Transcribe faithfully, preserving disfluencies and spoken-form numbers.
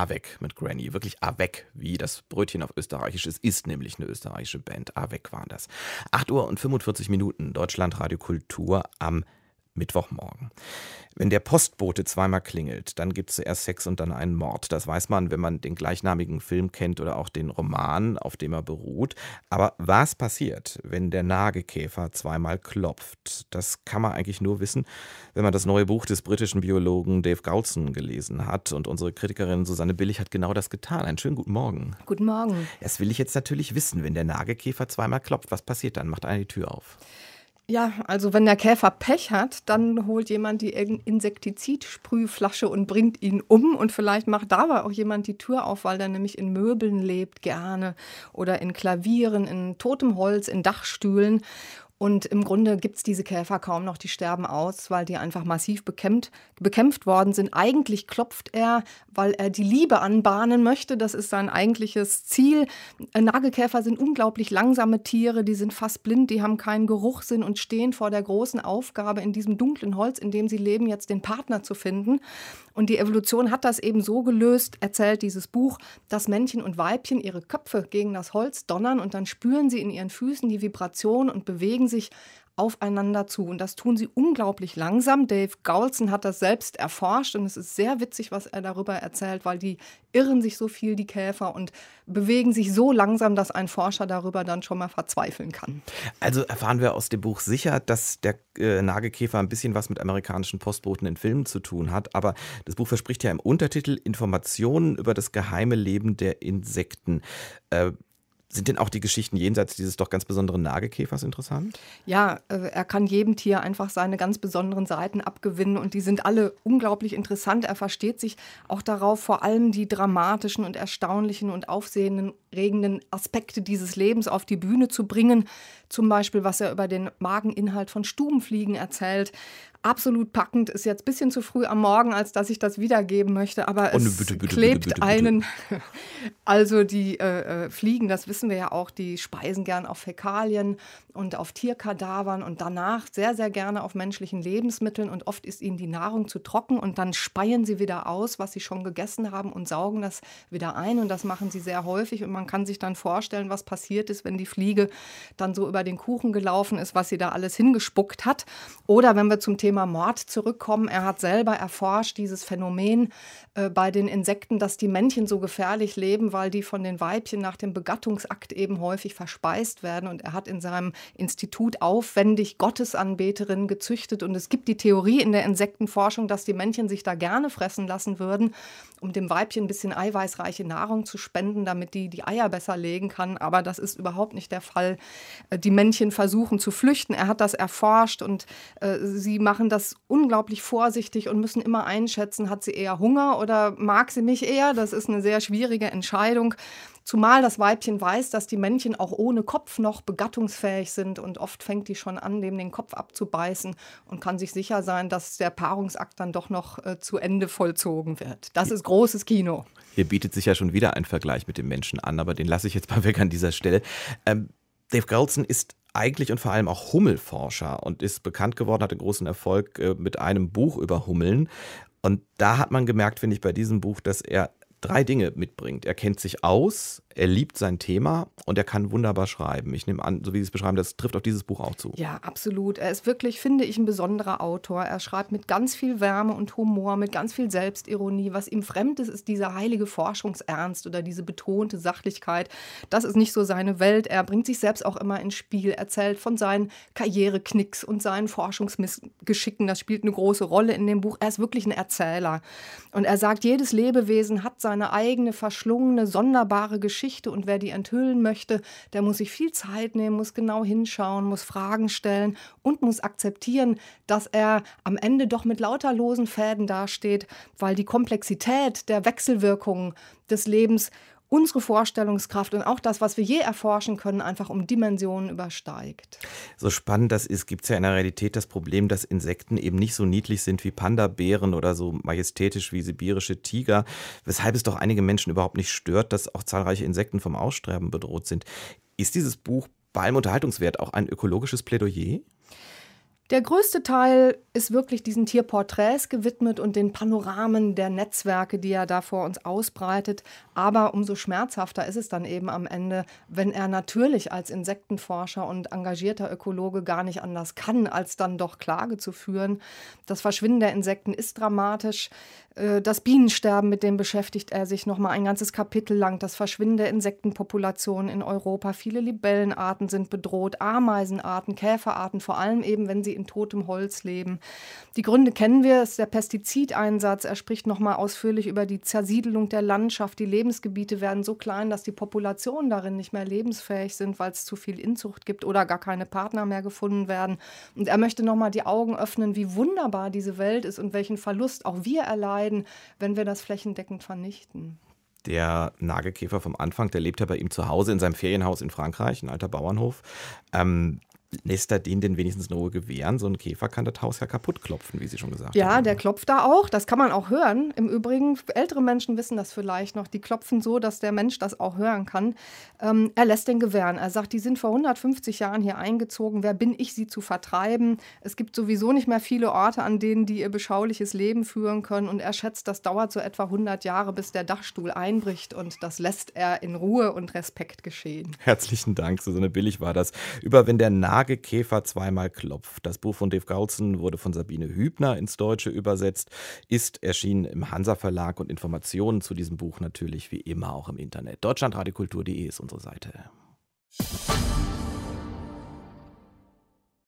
Avec mit Granny. Wirklich Avec, wie das Brötchen auf Österreichisch ist, ist nämlich eine österreichische Band. Avec war das. acht Uhr und fünfundvierzig Minuten, Deutschlandradio Kultur am Mittwochmorgen. Wenn der Postbote zweimal klingelt, dann gibt es zuerst Sex und dann einen Mord. Das weiß man, wenn man den gleichnamigen Film kennt oder auch den Roman, auf dem er beruht. Aber was passiert, wenn der Nagekäfer zweimal klopft? Das kann man eigentlich nur wissen, wenn man das neue Buch des britischen Biologen Dave Goulson gelesen hat. Und unsere Kritikerin Susanne Billig hat genau das getan. Einen schönen guten Morgen. Guten Morgen. Das will ich jetzt natürlich wissen. Wenn der Nagekäfer zweimal klopft, was passiert dann? Macht einer die Tür auf? Ja, also wenn der Käfer Pech hat, dann holt jemand die Insektizidsprühflasche und bringt ihn um. Und vielleicht macht dabei auch jemand die Tür auf, weil der nämlich in Möbeln lebt, gerne. Oder in Klavieren, in totem Holz, in Dachstühlen. Und im Grunde gibt es diese Käfer kaum noch, die sterben aus, weil die einfach massiv bekämpft, bekämpft worden sind. Eigentlich klopft er, weil er die Liebe anbahnen möchte. Das ist sein eigentliches Ziel. Nagelkäfer sind unglaublich langsame Tiere, die sind fast blind, die haben keinen Geruchssinn und stehen vor der großen Aufgabe, in diesem dunklen Holz, in dem sie leben, jetzt den Partner zu finden. Und die Evolution hat das eben so gelöst, erzählt dieses Buch, dass Männchen und Weibchen ihre Köpfe gegen das Holz donnern und dann spüren sie in ihren Füßen die Vibration und bewegen sich aufeinander zu. Und das tun sie unglaublich langsam. Dave Goulson hat das selbst erforscht und es ist sehr witzig, was er darüber erzählt, weil die irren sich so viel, die Käfer, und bewegen sich so langsam, dass ein Forscher darüber dann schon mal verzweifeln kann. Also erfahren wir aus dem Buch sicher, dass der äh, Nagekäfer ein bisschen was mit amerikanischen Postboten in Filmen zu tun hat. Aber das Buch verspricht ja im Untertitel Informationen über das geheime Leben der Insekten. Äh, Sind denn auch die Geschichten jenseits dieses doch ganz besonderen Nagekäfers interessant? Ja, äh, er kann jedem Tier einfach seine ganz besonderen Seiten abgewinnen und die sind alle unglaublich interessant. Er versteht sich auch darauf, vor allem die dramatischen und erstaunlichen und aufsehenregenden Aspekte dieses Lebens auf die Bühne zu bringen. Zum Beispiel, was er über den Mageninhalt von Stubenfliegen erzählt. Absolut packend, ist jetzt ein bisschen zu früh am Morgen, als dass ich das wiedergeben möchte, aber es oh, bitte, bitte, klebt bitte, bitte, bitte. einen. Also die äh, Fliegen, das wissen wir ja auch, die speisen gern auf Fäkalien und auf Tierkadavern und danach sehr, sehr gerne auf menschlichen Lebensmitteln und oft ist ihnen die Nahrung zu trocken und dann speien sie wieder aus, was sie schon gegessen haben und saugen das wieder ein und das machen sie sehr häufig und man kann sich dann vorstellen, was passiert ist, wenn die Fliege dann so über den Kuchen gelaufen ist, was sie da alles hingespuckt hat. Oder wenn wir zum Thema Mord zurückkommen, er hat selber erforscht dieses Phänomen äh, bei den Insekten, dass die Männchen so gefährlich leben, weil die von den Weibchen nach dem Begattungsakt eben häufig verspeist werden und er hat in seinem Institut aufwendig Gottesanbeterinnen gezüchtet und es gibt die Theorie in der Insektenforschung, dass die Männchen sich da gerne fressen lassen würden, um dem Weibchen ein bisschen eiweißreiche Nahrung zu spenden, damit die die Eier besser legen kann, aber das ist überhaupt nicht der Fall. Die Männchen versuchen zu flüchten, er hat das erforscht und äh, sie machen das unglaublich vorsichtig und müssen immer einschätzen, hat sie eher Hunger oder mag sie mich eher? Das ist eine sehr schwierige Entscheidung. Zumal das Weibchen weiß, dass die Männchen auch ohne Kopf noch begattungsfähig sind und oft fängt die schon an, dem den Kopf abzubeißen und kann sich sicher sein, dass der Paarungsakt dann doch noch äh, zu Ende vollzogen wird. Das ist großes Kino. Hier bietet sich ja schon wieder ein Vergleich mit dem Menschen an, aber den lasse ich jetzt mal weg an dieser Stelle. Ähm, Dave Goulson ist eigentlich und vor allem auch Hummelforscher und ist bekannt geworden, hatte großen Erfolg äh, mit einem Buch über Hummeln. Und da hat man gemerkt, finde ich, bei diesem Buch, dass er drei Dinge mitbringt. Er kennt sich aus, er liebt sein Thema und er kann wunderbar schreiben. Ich nehme an, so wie Sie es beschreiben, das trifft auf dieses Buch auch zu. Ja, absolut. Er ist wirklich, finde ich, ein besonderer Autor. Er schreibt mit ganz viel Wärme und Humor, mit ganz viel Selbstironie. Was ihm fremd ist, ist dieser heilige Forschungsernst oder diese betonte Sachlichkeit. Das ist nicht so seine Welt. Er bringt sich selbst auch immer ins Spiel, erzählt von seinen Karriereknicks und seinen Forschungsgeschicken. Das spielt eine große Rolle in dem Buch. Er ist wirklich ein Erzähler. Und er sagt, jedes Lebewesen hat seine eigene verschlungene, sonderbare Geschichte. Und wer die enthüllen möchte, der muss sich viel Zeit nehmen, muss genau hinschauen, muss Fragen stellen und muss akzeptieren, dass er am Ende doch mit lauter losen Fäden dasteht, weil die Komplexität der Wechselwirkungen des Lebens unsere Vorstellungskraft und auch das, was wir je erforschen können, einfach um Dimensionen übersteigt. So spannend das ist, gibt es ja in der Realität das Problem, dass Insekten eben nicht so niedlich sind wie Panda-Bären oder so majestätisch wie sibirische Tiger, weshalb es doch einige Menschen überhaupt nicht stört, dass auch zahlreiche Insekten vom Aussterben bedroht sind. Ist dieses Buch bei allem Unterhaltungswert auch ein ökologisches Plädoyer? Der größte Teil ist wirklich diesen Tierporträts gewidmet und den Panoramen der Netzwerke, die er da vor uns ausbreitet. Aber umso schmerzhafter ist es dann eben am Ende, wenn er natürlich als Insektenforscher und engagierter Ökologe gar nicht anders kann, als dann doch Klage zu führen. Das Verschwinden der Insekten ist dramatisch. Das Bienensterben, mit dem beschäftigt er sich noch mal ein ganzes Kapitel lang. Das Verschwinden der Insektenpopulationen in Europa. Viele Libellenarten sind bedroht, Ameisenarten, Käferarten, vor allem eben, wenn sie in totem Holz leben. Die Gründe kennen wir, es ist der Pestizideinsatz. Er spricht noch mal ausführlich über die Zersiedelung der Landschaft. Die Lebensgebiete werden so klein, dass die Populationen darin nicht mehr lebensfähig sind, weil es zu viel Inzucht gibt oder gar keine Partner mehr gefunden werden. Und er möchte noch mal die Augen öffnen, wie wunderbar diese Welt ist und welchen Verlust auch wir erleiden, wenn wir das flächendeckend vernichten. Der Nagelkäfer vom Anfang, der lebt ja bei ihm zu Hause in seinem Ferienhaus in Frankreich, ein alter Bauernhof. Ähm, lässt er den denn wenigstens eine Ruhe gewähren? So ein Käfer kann das Haus ja kaputt klopfen, wie Sie schon gesagt ja, haben. Ja, der klopft da auch. Das kann man auch hören. Im Übrigen, ältere Menschen wissen das vielleicht noch. Die klopfen so, dass der Mensch das auch hören kann. Ähm, er lässt den gewähren. Er sagt, die sind vor hundertfünfzig Jahren hier eingezogen. Wer bin ich, sie zu vertreiben? Es gibt sowieso nicht mehr viele Orte, an denen die ihr beschauliches Leben führen können. Und er schätzt, das dauert so etwa hundert Jahre, bis der Dachstuhl einbricht. Und das lässt er in Ruhe und Respekt geschehen. Herzlichen Dank, Susanne Billig war das. Über Wenn der Nagelkäfer zweimal klopft. Das Buch von Dave Goulson wurde von Sabine Hübner ins Deutsche übersetzt, ist erschienen im Hansa Verlag und Informationen zu diesem Buch natürlich wie immer auch im Internet. deutschlandradikultur punkt de ist unsere Seite.